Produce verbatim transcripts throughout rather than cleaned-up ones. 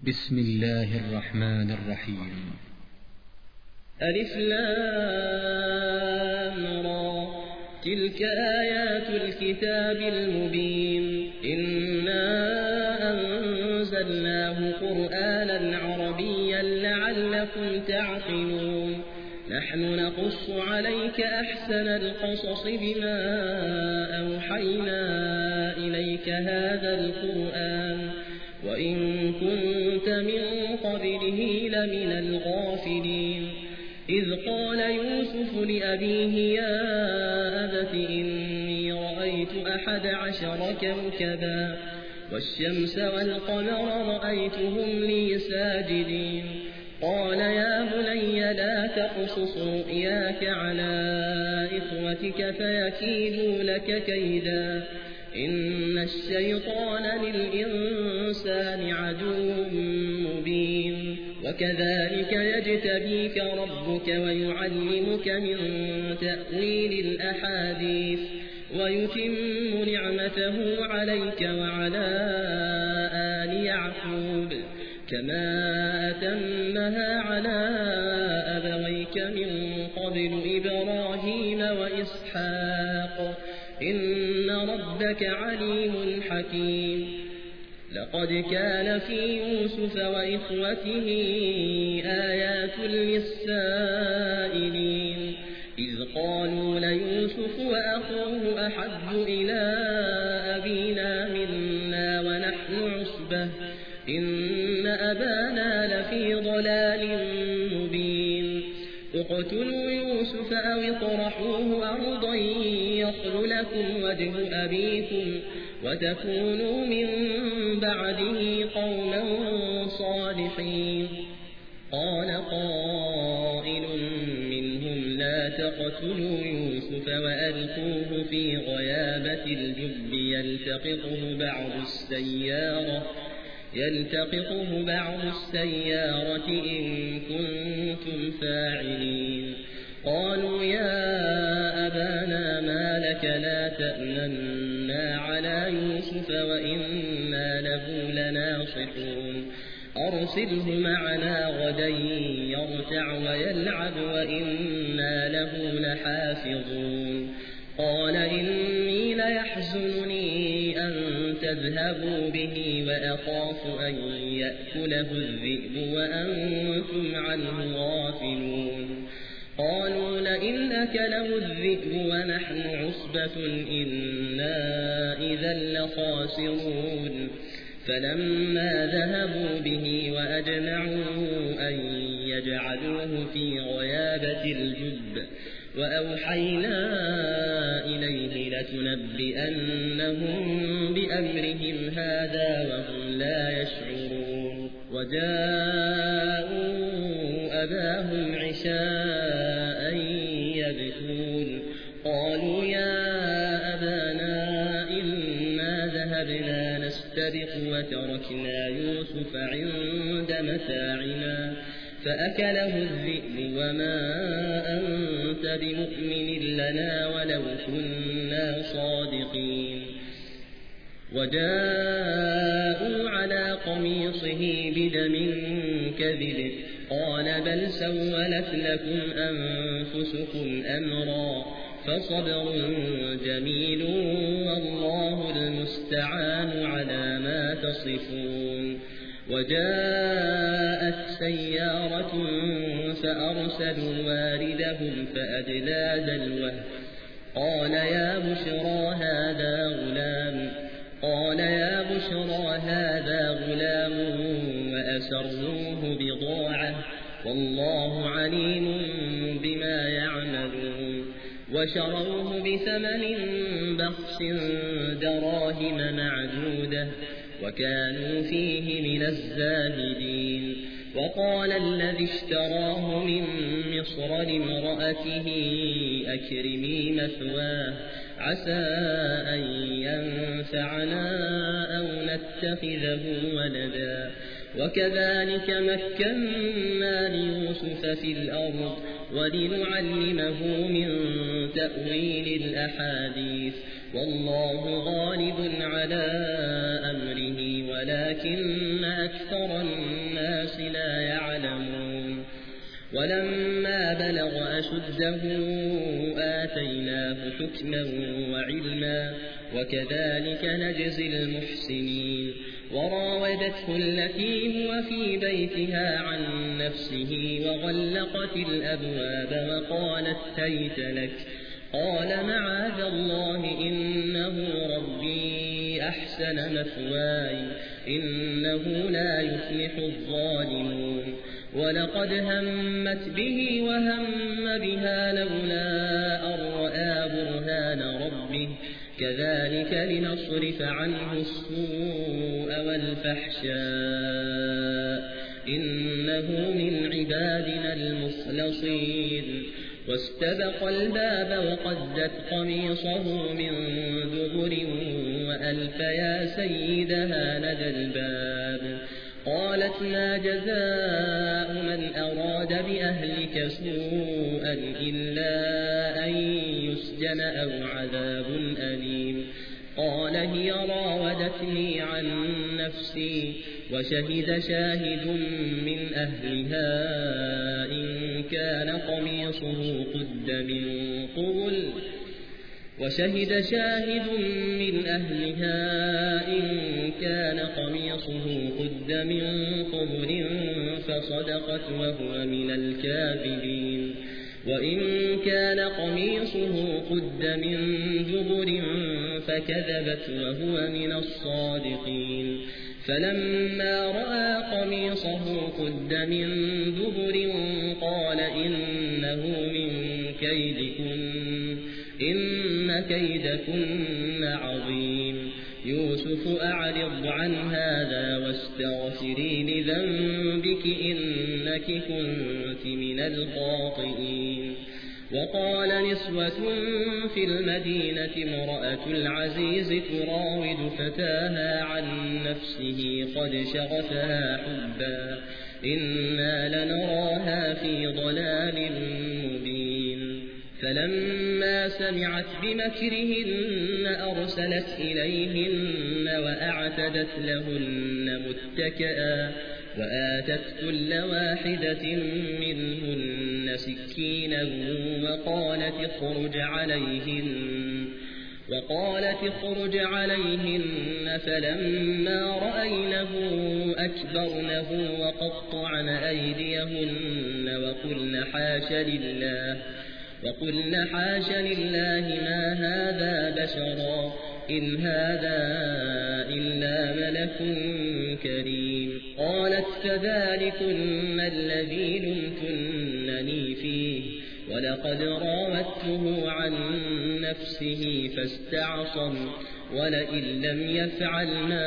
بسم الله الرحمن الرحيم. ألف لام را، تلك آيات الكتاب المبين. إنا أنزلناه قرآنا عربيا لعلكم تعقلون. نحن نقص عليك أحسن القصص بما أوحينا إليك هذا القرآن وإن كنت من قبله لمن الغافلين. إذ قال يوسف لأبيه يا أبت إني رأيت أحد عشر كوكبا والشمس والقمر رأيتهم لي ساجدين. قال يا بني لا تقصص رؤياك على إخوتك فيكيدوا لك كيدا إن الشيطان للإنسان عدو مبين. وكذلك يجتبيك ربك ويعلمك من تأويل الأحاديث ويتم نعمته عليك وعلى آل يعقوب كما أتمها على أبويك من قبل إبراهيم وإسحاق إن ربك عليم حكيم. لقد كان في يوسف وإخوته آيات للسائلين إذ قالوا ليوسف وأخوه أحب إلى أبينا منا ونحن عصبة إن أبانا لفي ضلال مبين. اقتلوا يوسف أو اطرحوه أرضا يخل لكم وجه أبيكم وتكونوا من بعده قوما صالحين. قال قائل منهم لا تقتلوا يوسف وألقوه في غيابة الجب يلتقطه بعض السيارة يلتقطه بعض السيارة إن كنتم فاعلين. قالوا يا أبانا ما لك لا تأمنا على يوسف وإنا له لناصحون أرسله معنا غدا يرتع ويلعب وإنا له لحافظون. قال إني ليحزنني أن تذهبوا به وأخاف أن يأكله الذئب وأنتم عنه غافلون. قالوا لئن أكله الذئب ونحن عصبة إنا إذا لخاسرون. فلما ذهبوا به وأجمعوا أن يجعلوه في غيابة الجب وأوحينا إليه لتنبئنهم بأمرهم هذا وهم لا يشعرون. وجاءوا أباهم عشاء يبكون قالوا يا أبانا إنا ذهبنا نستبق وتركنا يوسف عند متاعنا فأكله الذئب وما أنت بمؤمن لنا ولو كنا صادقين. وجاءوا على قميصه بدم كذب قال بل سولت لكم أنفسكم أمرا فصبر جميل والله المستعان على ما تصفون. وجاءت سيارة فأرسلوا واردهم فأدلى دلوه قال يا بشرى هذا غلام قال يا بشرى هذا غلام وأسروه بضاعة والله عليم بما يعملون. وشروه بثمن بخس دراهم معدودة وكانوا فيه من الزاهدين. وقال الذي اشتراه من مصر لامرأته أكرمي مثواه عسى أن ينفعنا أو نتخذه ولدا. وكذلك مكنا ليوسف في الأرض ولنعلمه من تأويل الأحاديث والله غالب على أمره ولكن أكثر الناس لا يعلمون ولما بلغ أشده آتيناه حكما وعلما وكذلك نجزي المحسنين وراودته التي هو في بيتها عن نفسه وغلقت الأبواب وقالت هيت لك قال معاذ الله إنه ربي أحسن مثواي إنه لا يفلح الظالمون ولقد همت به وهم بها لولا أن رأى برهان ربه كذلك لنصرف عنه السوء والفحشاء إنه من عبادنا المخلصين واستبق الباب وقدت قميصه من دبر وألف يا سيدها لدى الباب قالت ما جزاء من أراد بأهلك سوءا إلا أن يسجن أو عذاب أليم قال هي راودتني عن نفسي وشهد شاهد من أهلها إن كان قميصه قد من قبل وشهد شاهد من أهلها إن كان قميصه قد من قبل فصدقت وهو من الكاذبين وإن كان قميصه قد من دبر فكذبت وهو من الصادقين فلما رأى قميصه قد من دبر قال إنه من كيدكن إن كيدكن عظيم يوسف أعرض عن هذا واستغفري لذنبك إنك كنت من الخاطئين وقال نسوة في المدينة امرأة العزيز تراود فتاها عن نفسه قد شغفها حبا إنا لنراها في ضلال مبين فلما سمعت بمكرهن أرسلت إليهن وأعتدت لهن متكئا وآتت كل واحدة منهن سكينا وقالت اخرج عليهن وقالت اخرج عليهن فلما رأينه أكبرنه وقطعن أيديهن وقلن حاش لله وقلن حاش لله ما هذا بشرا إن هذا إلا ملك كريم قالت فذلكن الذي لمتنني فيه ولقد راودته عن نفسه فاستعصم ولئن لم يفعل ما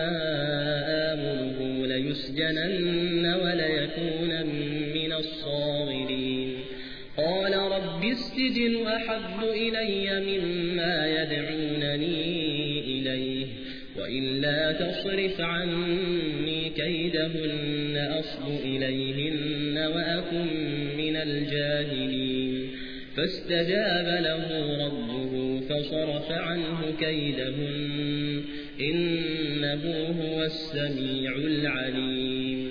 آمره ليسجنن وليكون من الصاغرين قال رب السجن أحب إلي مما يدعونني إليه وإلا تصرف عني كيدهن أصب إليهن وأكن من الجاهلين فاستجاب له ربه فصرف عنه كيدهن إنه هو السميع العليم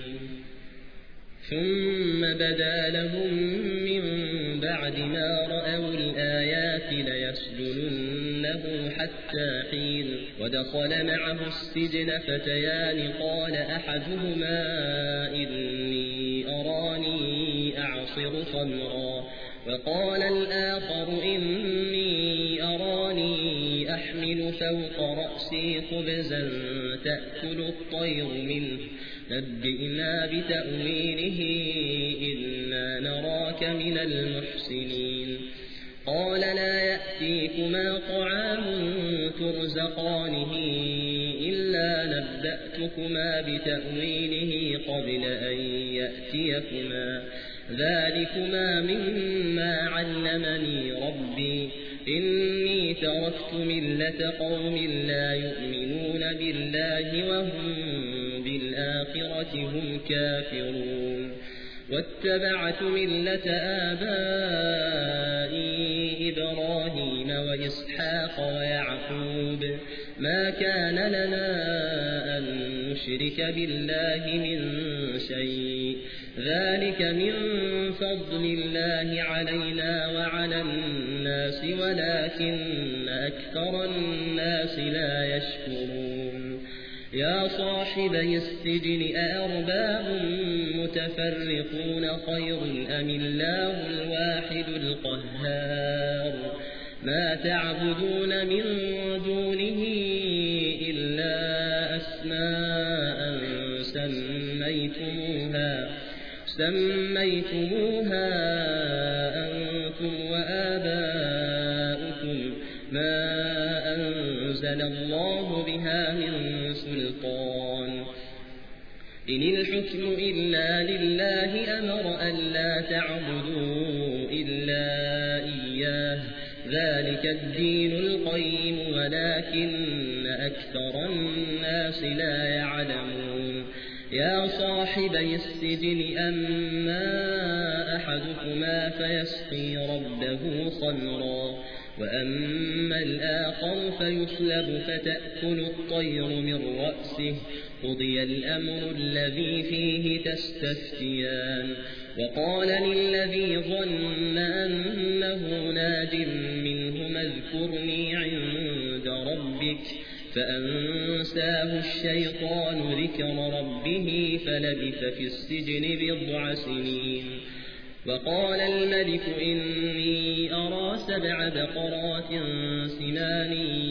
ثم بدا لهم من بعد ما رأوا الآيات ليسجننه حتى حين ودخل معه السجن فتيان قال أحدهما إني أراني أعصر خمرا وقال الآخر إني أراني أحمل فوق رأسي خبزا تأكل الطير منه نبئنا بتأويله إنا نراك من المحسنين قال لا يأتيكما طعام ترزقانه إلا نبأتكما بتأويله قبل أن يأتيكما ذلكما مما علمني ربي إني تركت ملة قوم لا يؤمنون بالله وهم بالآخرة هم كافرون واتبعت ملة آبائي إبراهيم وإسحاق ويعقوب ما كان لنا أن نشرك بالله من شيء ذلك من فضل الله علينا وعلى الناس ولكن أكثر الناس لا يشكرون يا صاحبي السجن أأرباب متفرقون خير أم الله الواحد القهار ما تعبدون من دونه إلا أسماء سميتموها سميتموها أنتم وآباؤكم ما أنزل الله بها من سلطان إن الحكم إلا لله أمر ألا تعبدوا إلا إياه ذلك الدين القيم ولكن أكثر الناس لا يعلمون يا صاحبي السجن أما أحدكما فيسقي ربه خمرا وأما الآخر فيصلب فتأكل الطير من رأسه قضي الأمر الذي فيه تستفتيان وقال للذي ظن أنه ناج منهما اذكرني عند ربك فأنساه الشيطان ذكر ربه فلبث في السجن بضع سنين وقال الملك إني أرى سبع بقرات سمان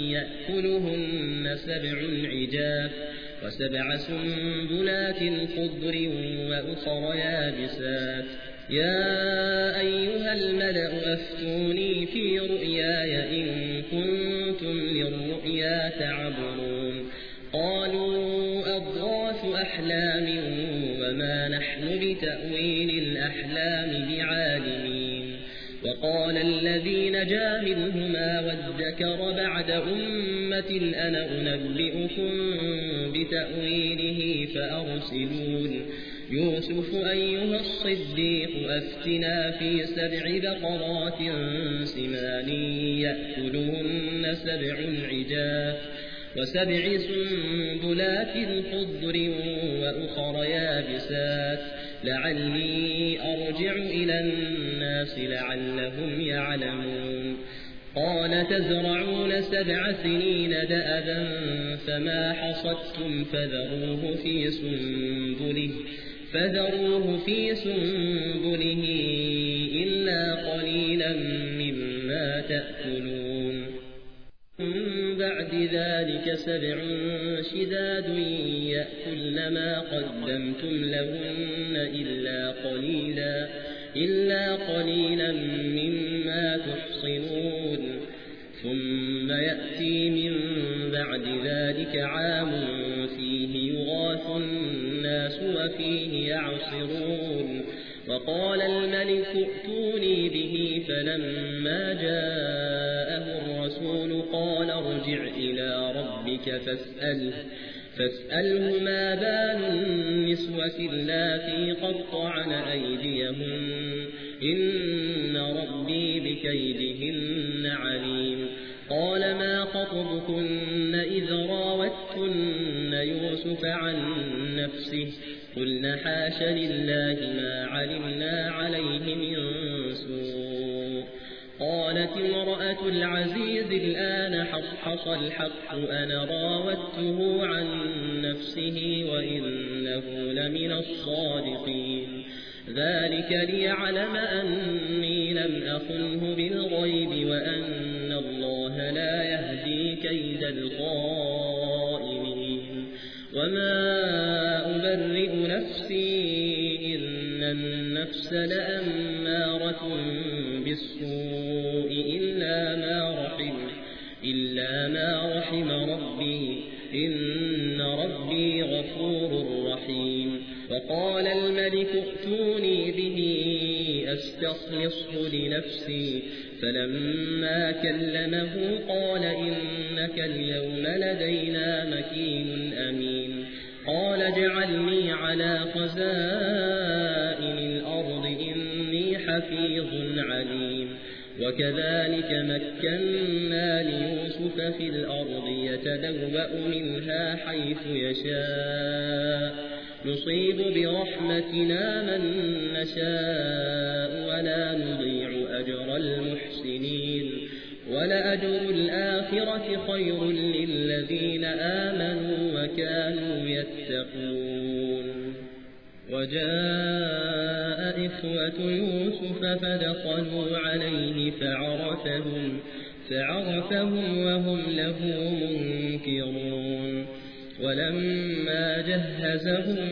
يأكلهن سبع عجاف وسبع سنبلات خضر وأخر يابسات يا أيها الملأ أفتوني في رؤياي إن كنتم للرؤيا تعبرون قالوا أضغاث أحلام وما نحن بتأويل الأحلام بعالمين وقال الذي نجا منهما وادكر بعد أمة أنا أنبئكم بتأويله فأرسلون يوسف أيها الصديق أفتنا في سبع بقرات سمان يأكلهن سبع عجاف وسبع سنبلات خضر وأخر يابسات لعلي أرجع إلى الناس لعلهم يعلمون قال تزرعون سبع سنين دأبا فما حصدتم فذروه في سنبله فذروه في سنبله إلا قليلا مما تأكلون من بعد ذلك سبع شداد يأكلن ما قدمتم لهن إلا قليلا إلا قليلا مما تحصنون ثم يأتي من بعد ذلك عام فيه يغاث الناس وفيه يعصرون وقال الملك ائتوني به فلما جاءه الرسول قال ارجع إلى ربك فاسأله فاسأله ما بال النسوة اللاتي قطعن أيديهن إن ربي بكيدهن عليم قال ما خطبكن إذ راوتن يوسف عن نفسه قلنا حاش لله ما علمنا عليه من سوء قالت امرأة العزيز الآن حصحص الحق أنا راودته عن نفسه وإنه لمن الصادقين ذلك ليعلم أني لم أخنه بالغيب وأن الله لا يهدي كيد الخائنين وما أبرئ نفسي إن النفس لأمارة بالسوء إلا ما رحم إلا ما رحم ربي إن ربي غفور رحيم وقال الملك ائتوني به أستخلصه لنفسي فلما كلمه قال إنك اليوم لدينا مكين أمين قال اجعلني على خزائن الأرض إني حفيظ عليم وكذلك مكنا ليوسف في الأرض يتبوأ منها حيث يشاء نصيب برحمتنا من نشاء ولا نضيع أجر المحسنين ولأجر الآخرة خير للذين آمنوا وكانوا يتقون. وجاء إخوة يوسف فدخلوا عليه فعرفهم, فعرفهم وهم له منكرون. ولما جهزهم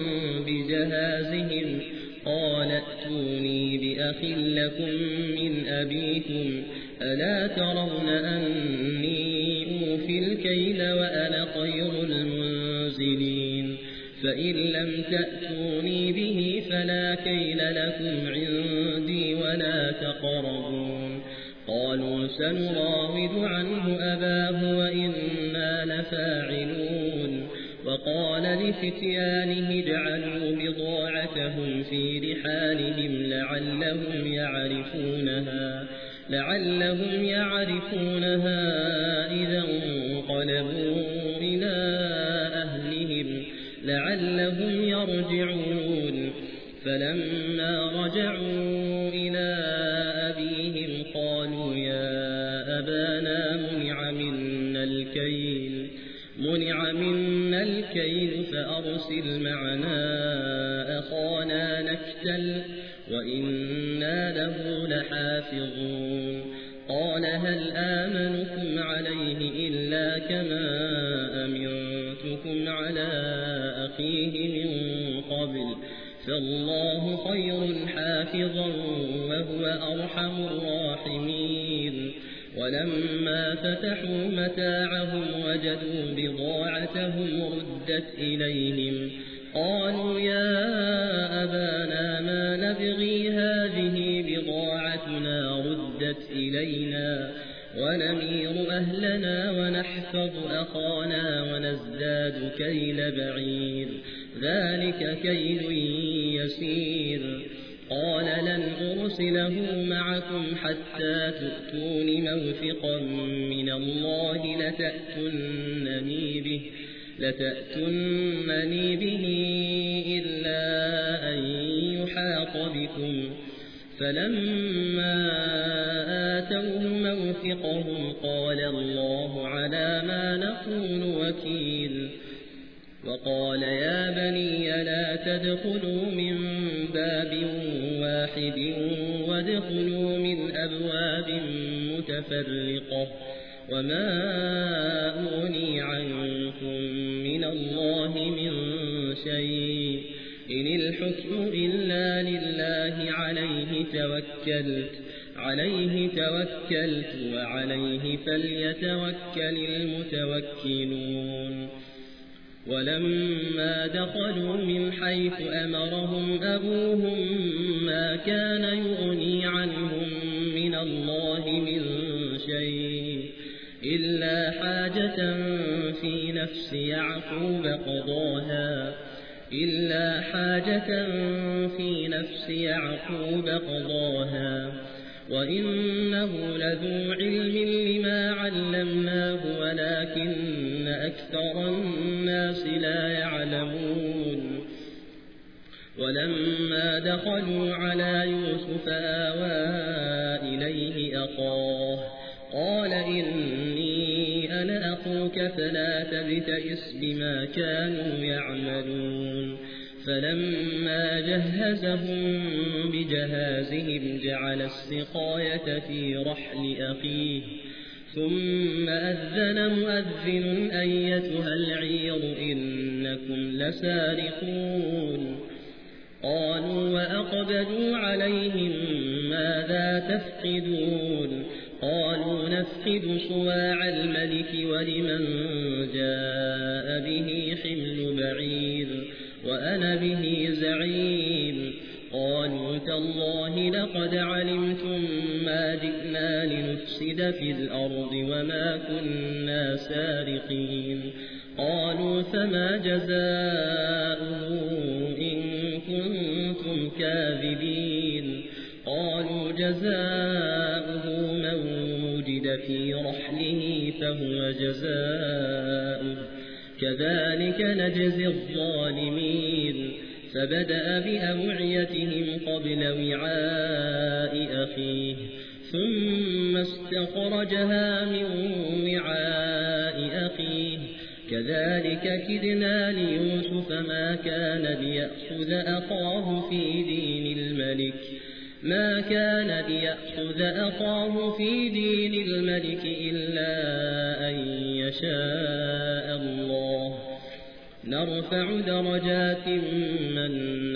بجهازهم قال ائتوني بأخ لكم من أبيكم ألا ترون أني أوفي الكيل وأنا خير المنزلين فإن لم تأتوني به فلا كيل لكم عندي ولا تقربون. قالوا سنراود عنه أباه وإنا لفاعلون. وقال لفتيانه اجعلوا بضاعتهم في رحالهم لعلهم يعرفونها, لعلهم يعرفونها إذا انقلبوا إلى أهلهم لعلهم يرجعون. فلما رجعوا إلى أبيهم قالوا يا أبانا منع منا الكيل, منع منا الكيل فأرسل معنا أخانا نكتل وإنا له لحافظون. قال هل آمنكم عليه إلا كما أمنتكم على أخيه من قبل فالله خير حافظا وهو أرحم الراحمين. ولما فتحوا متاعهم وجدوا بضاعتهم ردت إليهم قالوا يا أبانا ما نبغي هذه بضاعتنا ردت إلينا ونمير أهلنا ونحفظ أخانا ونزداد كيل بعير ذلك كيل يسير. قال لن أرسله معكم حتى تؤتون موثقا من الله لتأتونني به, لتأتونني به إلا أن يحاط بكم. فلما آتوه موثقهم قال الله على ما نقول وكيل. وقال يا بني لا تدخلوا من باب واحد وادخلوا من أبواب متفرقة وما أغني عنكم من الله من شيء إن الحكم إلا لله عليه توكلت عليه توكلت وعليه فليتوكل المتوكلون. ولما دخلوا من حيث أمرهم أبوهم ما كان يغني عنهم من الله من شيء إلا حاجة في نفس يعقوب قضاها إلا حاجة في نفس يعقوب قضاها وإنه لذو علم لما علمناه ولكن أكثر الناس لا يعلمون. ولما دخلوا على يوسف آوى إليه أخاه قال إني أنا أخوك فلا تبتئس بما كانوا يعملون. فلما جهزهم بجهازهم جعل السقاية في رحل أخيه ثم أذن مؤذن أيتها العير إنكم لسارقون. قالوا وأقبلوا عليهم ماذا تفقدون قالوا نفقد صواع الملك ولمن جاء به حمل بعير وأنا به زعيم. قالوا تالله لقد علمتم ما جئنا لنفسد في الأرض وما كنا سارقين. قالوا فما جزاؤه إن كنتم كاذبين. قالوا جزاؤه فهو جزاؤه كذلك نجزي الظالمين فبدأ بأوعيتهم قبل وعاء أخيه ثم استخرجها من وعاء أخيه كذلك كدنا ليوسف ما كان ليأخذ أخاه في دين الملك ما كان ليأخذ أخاه في دين الملك إلا أن يشاء الله نرفع درجات من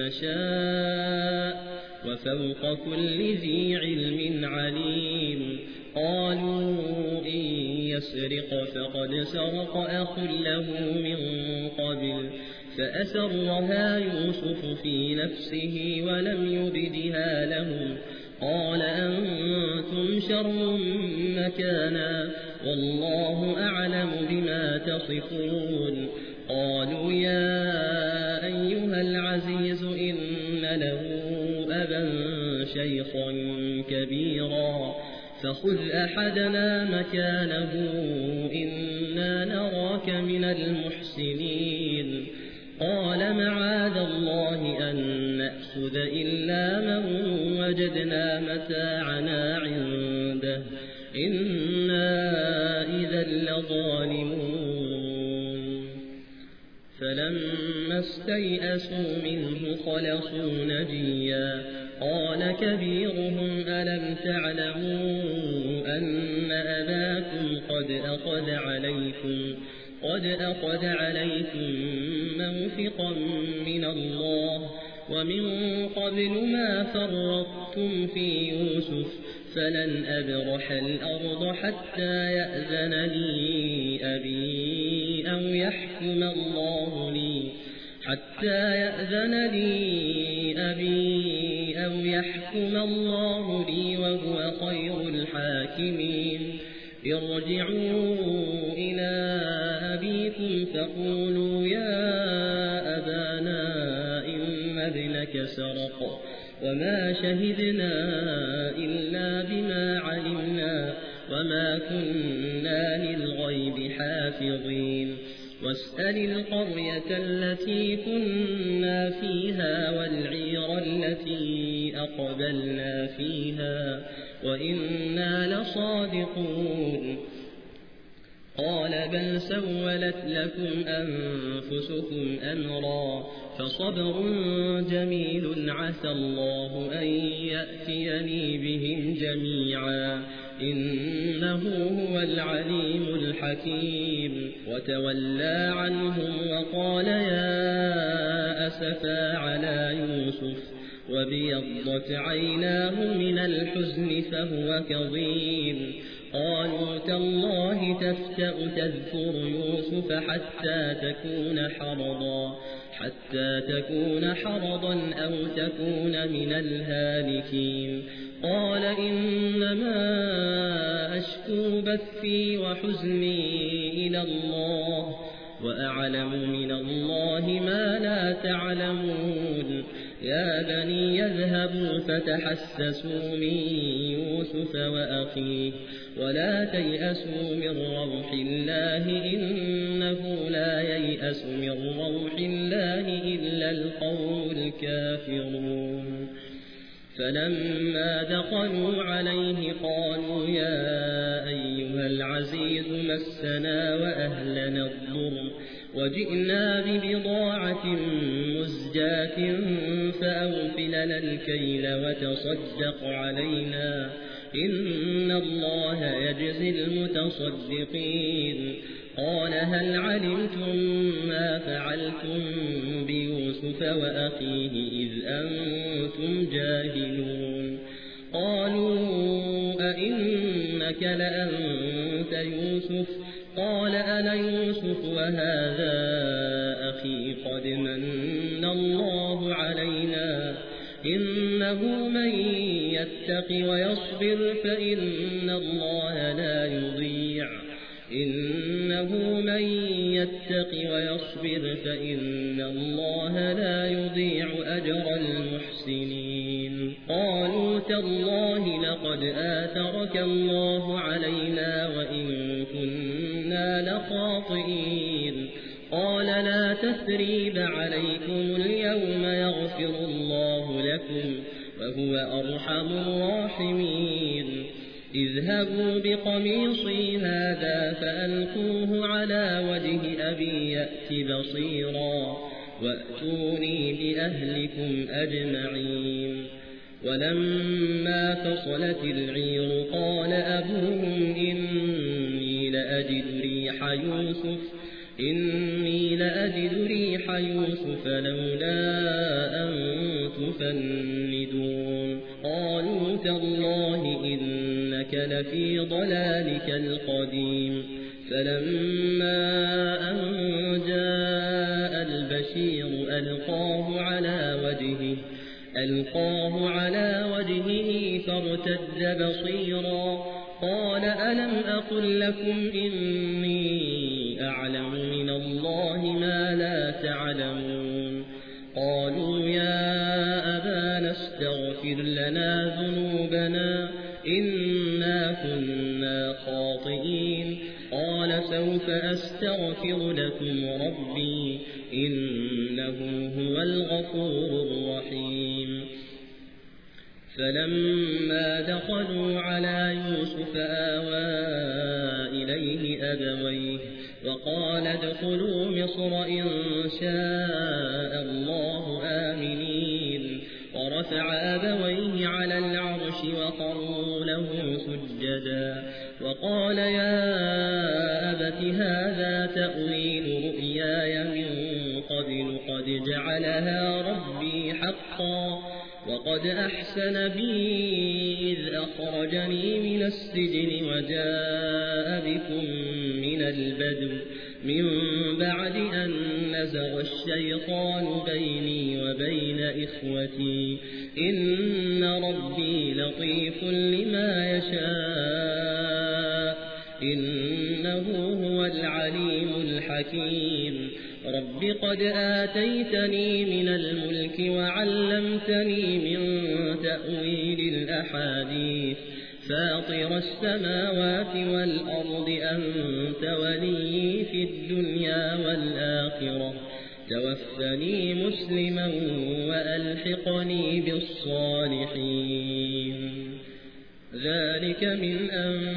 نشاء وفوق كل ذي علم عليم قالوا إن يسرق فقد سرق أخ له من قبل فأسرها يوسف في نفسه ولم يبدها لهم قال أنتم شر مكانا والله أعلم بما تصفون قالوا يا أيها العزيز إن له أبا شيخا كبيرا فخذ أحدنا مكانه إنا نراك من المحسنين قال معاذ الله أن نأخذ إلا من وجدنا متاعنا عنده إنا إذا لظالمون فلما استيئسوا منه خلصوا نجيا قال كبيرهم ألم تعلموا أن أباكم قد أخذ عليكم قد أخذ عليكم موثقا من الله ومن قبل ما فرطتم في يوسف فلن أبرح الأرض حتى يأذن لي أبي أو يحكم الله لي حتى يأذن لي أبي أو يحكم الله لي وهو خير الحاكمين ارجعوا إلى أبيكم فقولوا يا أبانا إن ابنك سرق وما شهدنا إلا بما علمنا وما كنا للغيب حافظين واسأل القرية التي كنا فيها والعير التي أقبلنا فيها وإنا لصادقون قال بل سولت لكم أنفسكم أمرا فصبر جميل عسى الله أن يأتيني بهم جميعا إنه هو العليم الحكيم وتولى عنهم وقال يا أسفا على يوسف وبيضت عيناه من الحزن فهو كظيم قالوا تالله تفتأ تذكر يوسف حتى تكون حرضا حتى تكون حرضا أو تكون من الهالكين قال إنما أشكو بثي وحزني إلى الله وأعلم من الله ما لا تعلمون يا بني يذهبوا فتحسسوا من يوسف وأخيه ولا تيأسوا من روح الله إنه لا ييأس من روح الله إلا القوم الكافرون فلما دخلوا عليه قالوا يا أيها العزيز مسنا وأهلنا الضر وجئنا ببضاعة مزجاة فأوفلنا الكيل وتصدق علينا إن الله يجزي المتصدقين قال هل علمتم ما فعلتم بيوسف وأخيه إذ أنتم جاهلون قالوا أئنك لأنت يوسف قال أنا يوسف وهذا أخي قد من الله علينا إنه من يتق ويصبر فإن الله لا يضيع إنه من يتق ويصبر فإن الله لا يضيع أجر المحسنين قالوا تالله لقد آثرك الله علينا وإن كنا خاطئين قال لا تثريب عليكم اليوم يغفر الله لكم وهو أرحم الراحمين اذهبوا بقميصي هذا فألقوه على وجه أبي يأت بصيرا وأتوني بأهلكم أجمعين ولما فصلت العير قال أبوهم إني لأجد ريح يوسف إني لأجد ريح يوسف لولا أن تفندون قالوا تالله إنك لفي ضلالك القديم فلما أن جاء البشير ألقاه على وجهه ألقاه على وجهه فارتد بصيرا قال ألم أقل لكم إني أعلم من الله ما لا تعلمون قالوا يا أبانا استغفر لنا ذنوبنا إنا كنا خاطئين قال سوف أستغفر لكم ربي إنه هو الغفور الرحيم فلما دخلوا على يوسف آوى إليه أبويه وقال ادخلوا مصر إن شاء الله آمنين ورفع أبويه على العرش وقروا له سجدا وقال يا أبت هذا تأويل رؤياي من قبل قد جعلها ربي حقا وقد أحسن بي إذ أخرجني من السجن وجاء بكم من البدو من بعد أن نزغ الشيطان بيني وبين إخوتي إن ربي لطيف لما يشاء إنه هو العليم الحكيم رب قد آتيتني من الملك وعلمتني من تأويل الأحاديث فاطر السماوات والأرض أنت ولي في الدنيا والآخرة توفني مسلما وألحقني بالصالحين ذلك من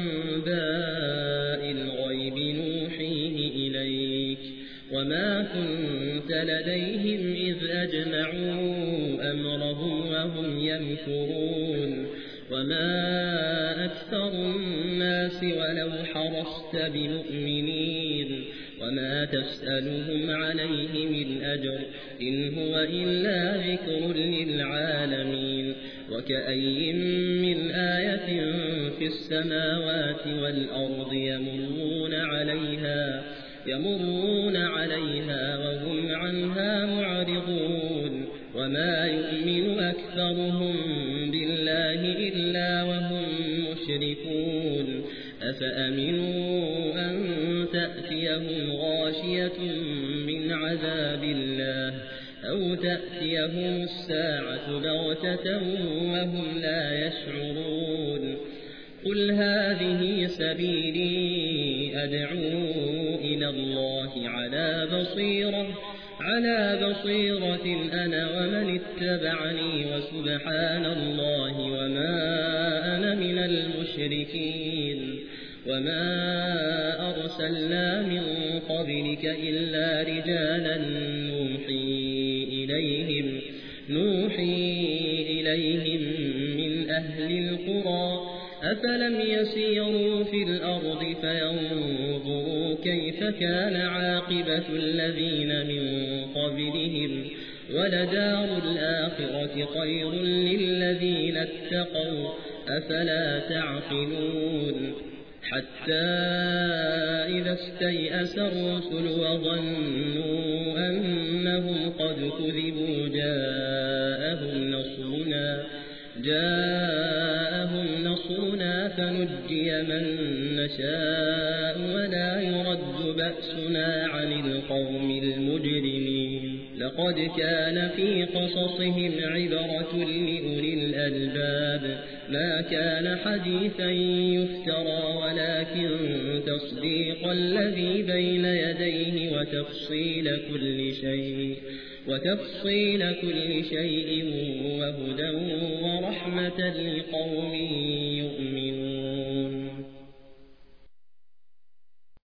أنباء الغيب نوحيه إليك وما كنت لديهم إذ أجمعوا أمرهم وهم يمكرون وما أكثر الناس ولو حرصت بمؤمنين وما تسألهم عليه من أجر إن هو إلا ذكر للعالمين وكأي من آية في السماوات والأرض يمرون عليها يمرون عليها وهم عنها معرضون وما يؤمن أكثرهم بالله إلا وهم مشركون أفأمنوا أن تأتيهم غاشية من عذاب الله أو تأتيهم الساعة بغتة وهم لا يشعرون قل هذه سبيلي أدعو إلى الله على بصيرة على بصيرة أنا ومن اتبعني وسبحان الله وما أنا من المشركين وما أرسلنا من قبلك إلا رجالا نوحي إليهم نوحي إليهم من أهل القرى أفلم يسيروا في الأرض فينظروا كيف كان عاقبة الذين من قبلهم ولدار الآخرة خير للذين اتقوا أفلا تعقلون حتى إذا استيأس الرسل وظنوا أنهم قد كذبوا جاءهم نصرنا جاءهم نصرنا فنجي من نشاء ولا يرد بأسنا عن القوم المجرمين لقد كان في قصصهم عبرة لأولي الألباب ما كان حديثا يفترى ولكن تصديق الذي بين يديه وتفصيل كل شيء وتفصيل كل شيء وهدى ورحمة لقوم